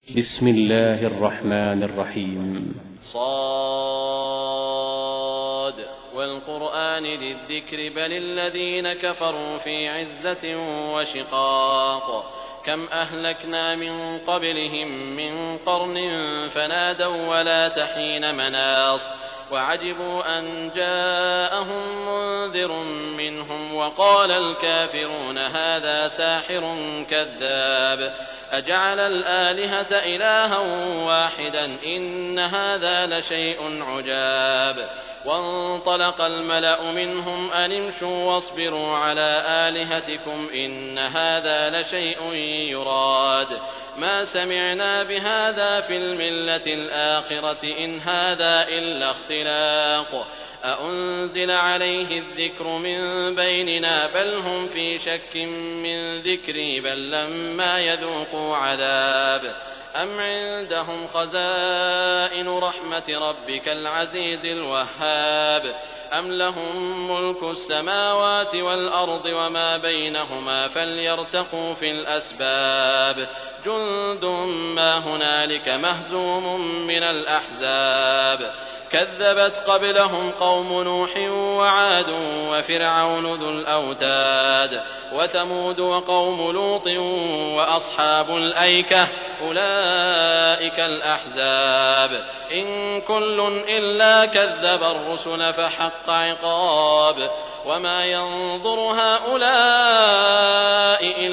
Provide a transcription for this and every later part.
بسم الله الرحمن الرحيم. صاد والقرآن ذي الذكر بل الذين كفروا في عزة وشقاق كم أهلكنا من قبلهم من قرن فنادوا ولا تحين مناص وعجبوا أن جاءهم منذر منهم وقال الكافرون هذا ساحر كذاب أجعل الآلهة إلها واحدا إن هذا لشيء عجاب وانطلق الملأ منهم أن امشوا واصبروا على آلهتكم إن هذا لشيء يراد ما سمعنا بهذا في الملة الآخرة إن هذا إلا اختلاق أأنزل عليه الذكر من بيننا بل هم في شك من ذكري بل لما يذوقوا عذاب أم عندهم خزائن رحمة ربك العزيز الوهاب أم لهم ملك السماوات والأرض وما بينهما فليرتقوا في الأسباب جند ما هنالك مهزوم من الأحزاب كذبت قبلهم قوم نوح وعاد وفرعون ذو الأوتاد وثمود وقوم لوط وأصحاب الأيكة أولئك الأحزاب إن كل إلا كذب الرسل فحق عقاب وما ينظر هؤلاء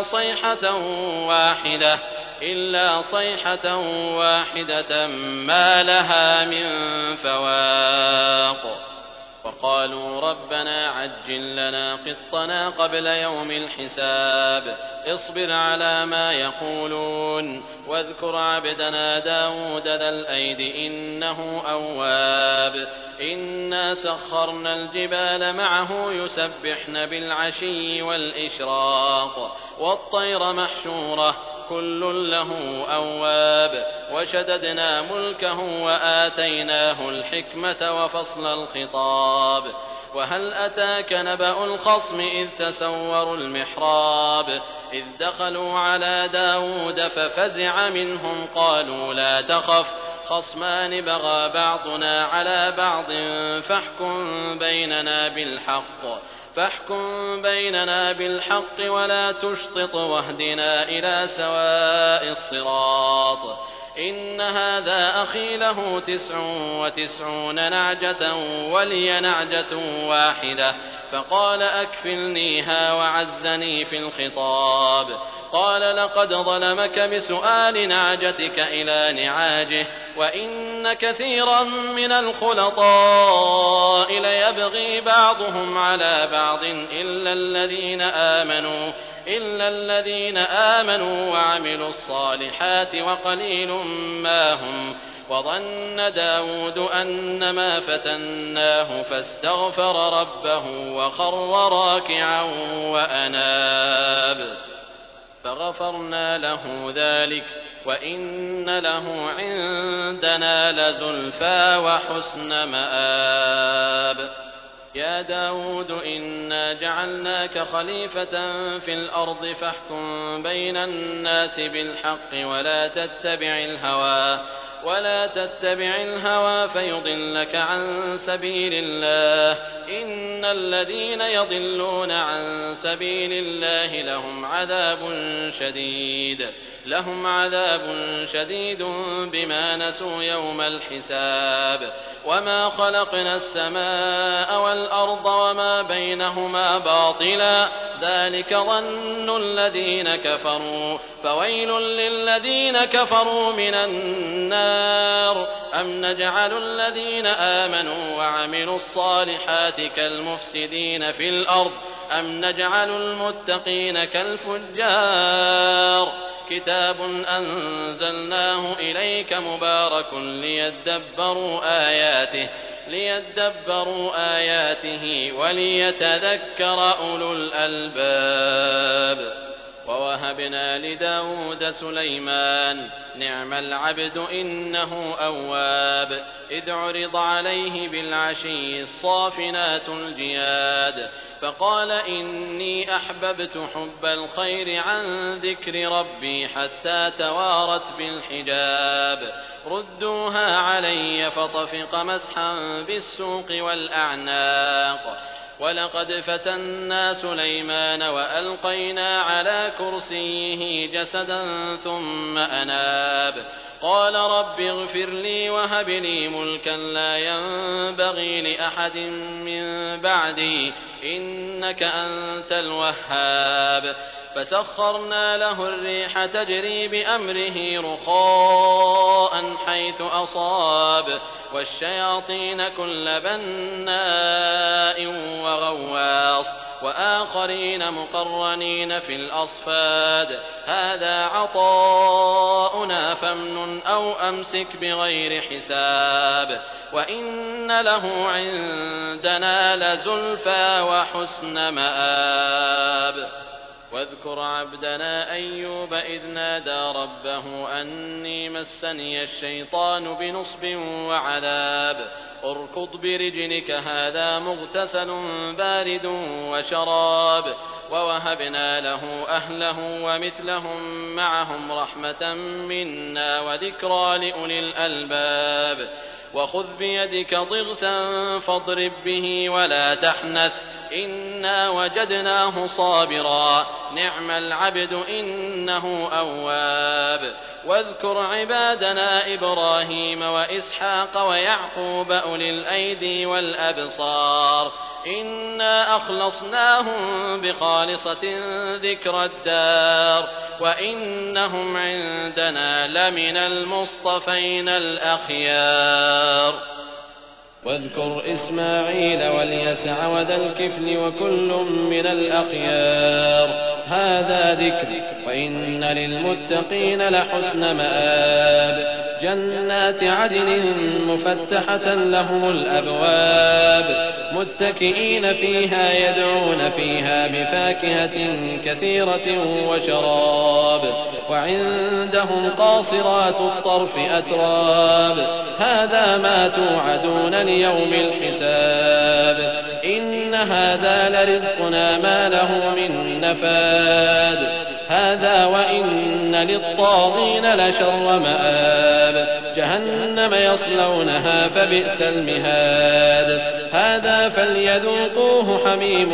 إلا صيحة واحدة ما لها من فواق وقالوا ربنا عجل لنا قطنا قبل يوم الحساب اصبر على ما يقولون واذكر عبدنا داود ذا الأيد إنه أواب إنا سخرنا الجبال معه يسبحن بالعشي والإشراق والطير محشورة كل له أواب وشددنا ملكه وآتيناه الحكمة وفصل الخطاب وهل أتاك نبأ الخصم إذ تسوروا المحراب إذ دخلوا على داود ففزع منهم قالوا لا تخف خصمان بغى بعضنا على بعض فاحكم بيننا بالحق ولا تشطط واهدنا إلى سواء الصراط إن هذا أخي له 99 نعجة ولي نعجة واحدة فقال أكفلنيها وعزني في الخطاب قال لقد ظلمك بسؤال نعجتك إلى نعاجه وإن كثيرا من الخلطاء ليبغي بعضهم على بعض إلا الذين آمنوا وعملوا الصالحات وقليل ما هم وظن داود أنما فتناه فاستغفر ربه وخر راكعا وأناب فغفرنا له ذلك وإن له عندنا لزلفى وحسن مآب يا داود إنا جعلناك خليفة في الأرض فاحكم بين الناس بالحق ولا تتبع الهوى فيضلك عن سبيل الله إن الذين يضلون عن سبيل الله لهم عذاب شديد بما نسوا يوم الحساب وما خلقنا السماء والأرض وما بينهما باطلا ذلك ظن الذين كفروا فويل للذين كفروا من النار أم نجعل الذين آمنوا وعملوا الصالحات كالمفسدين في الأرض أم نجعل المتقين كالفجار كتاب أنزلناه إليك مبارك ليدبروا آياته وليتذكر أولو الألباب ووهبنا لداود سليمان نعم العبد إنه أواب إذ عرض عليه بالعشي الصافنات الجياد فقال إني أحببت حب الخير عن ذكر ربي حتى توارت بالحجاب ردوها علي فطفق مسحا بالسوق والأعناق ولقد فتنا سليمان وألقينا على كرسيه جسدا ثم أناب قال رب اغفر لي وهب لي ملكا لا ينبغي لأحد من بعدي إنك أنت الوهاب فسخرنا له الريح تجري بأمره رخاء حيث أصاب والشياطين كل بناء وغواص وآخرين مقرنين في الأصفاد هذا عطاؤنا فامنن أو أمسك بغير حساب وإن له عندنا لزلفى وحسن مآب واذكر عبدنا أيوب إذ نادى ربه أني مسني الشيطان بنصب وعذاب اركض برجلك هذا مغتسل بارد وشراب ووهبنا له أهله ومثلهم معهم رحمة منا وذكرى لأولي الألباب وخذ بيدك ضغثا فاضرب به ولا تحنث إنا وجدناه صابرا نعم العبد إنه أواب واذكر عبادنا إبراهيم وإسحاق ويعقوب أولي الأيدي والأبصار إنا أخلصناهم بخالصة ذكر الدار وإنهم عندنا لمن المصطفين الأخيار واذكر إسماعيل واليسع وذا الكفل وكل من الأخيار هذا ذكر وإن للمتقين لحسن مآب جنات عدن مفتحة لهم الأبواب متكئين فيها يدعون فيها بفاكهة كثيرة وشراب وعندهم قاصرات الطرف أتراب هذا ما توعدون ليوم الحساب إن هذا لرزقنا ما له من نفاد هذا وإن للطاغين لشر مآب جهنم يصلونها فبئس المهاد هذا فليذوقوه حميم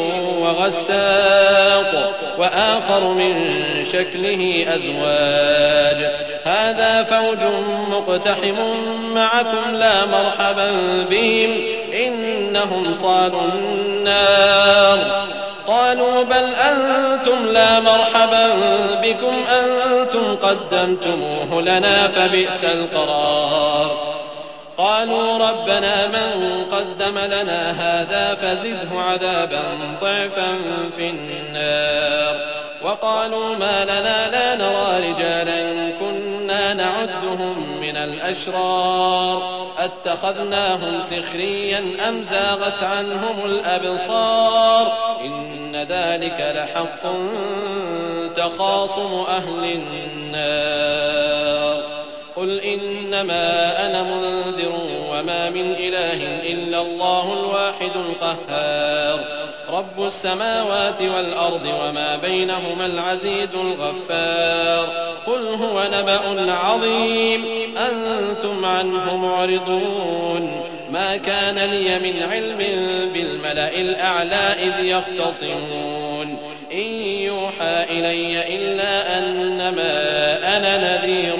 وغساق وآخر من شكله أزواج هذا فوج مقتحم معكم لا مرحبا بهم إنهم صالوا النار قالوا بل أنتم لا مرحبا بكم أنتم قدمتموه لنا فبئس القرار قالوا ربنا من قدم لنا هذا فزده عذابا ضعفا في النار وقالوا ما لنا لا نرى رجالا كنا نعدهم من الأشرار أتخذناهم سخريا أم زاغت عنهم الأبصار إن ذلك لحق تخاصم أهل النار قل إنما أنا منذر وما من إله إلا الله الواحد القهار رب السماوات والأرض وما بينهما العزيز الغفار قل هو نبأ عظيم أنتم عنه معرضون ما كان لي من علم بالملأ الأعلى إذ يختصمون إن يوحى إلي إلا أنما أنا نذير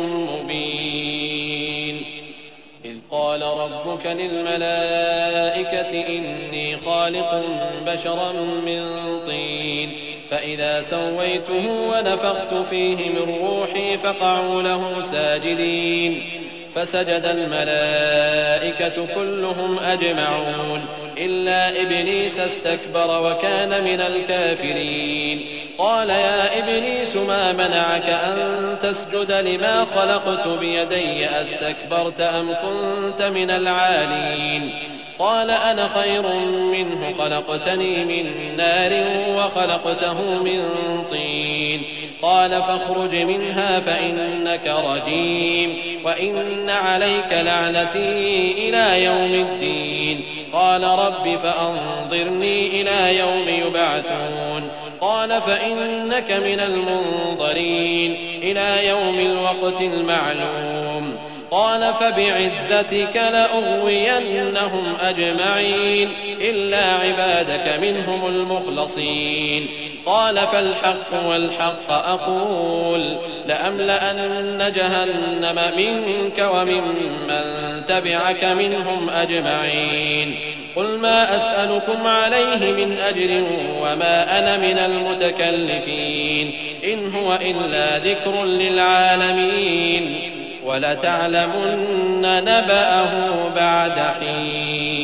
مبين إذ قال ربك للملائكة إني خالق بشرا من طين فإذا سويته ونفخت فيه من روحي فقعوا له ساجدين فسجد الملائكة كلهم أجمعون إلا إبليس استكبر وكان من الكافرين قال يا إبليس ما منعك أن تسجد لما خلقت بيدي أستكبرت أم كنت من العالين قال أنا خير منه خلقتني من نار وخلقته من طين قال فاخرج منها فإنك رجيم وإن عليك لعنتي إلى يوم الدين قال رب فأنظرني إلى يوم يبعثون قال فإنك من المنظرين إلى يوم الوقت المعلوم قال فبعزتك لأغوينهم أجمعين إلا عبادك منهم المخلصين قال فالحق والحق أقول لأملأن جهنم منك وممن تبعك منهم أجمعين قل ما أسألكم عليه من أجر وما أنا من المتكلفين إن هو إلا ذكر للعالمين ولتعلمن نبأه بعد حين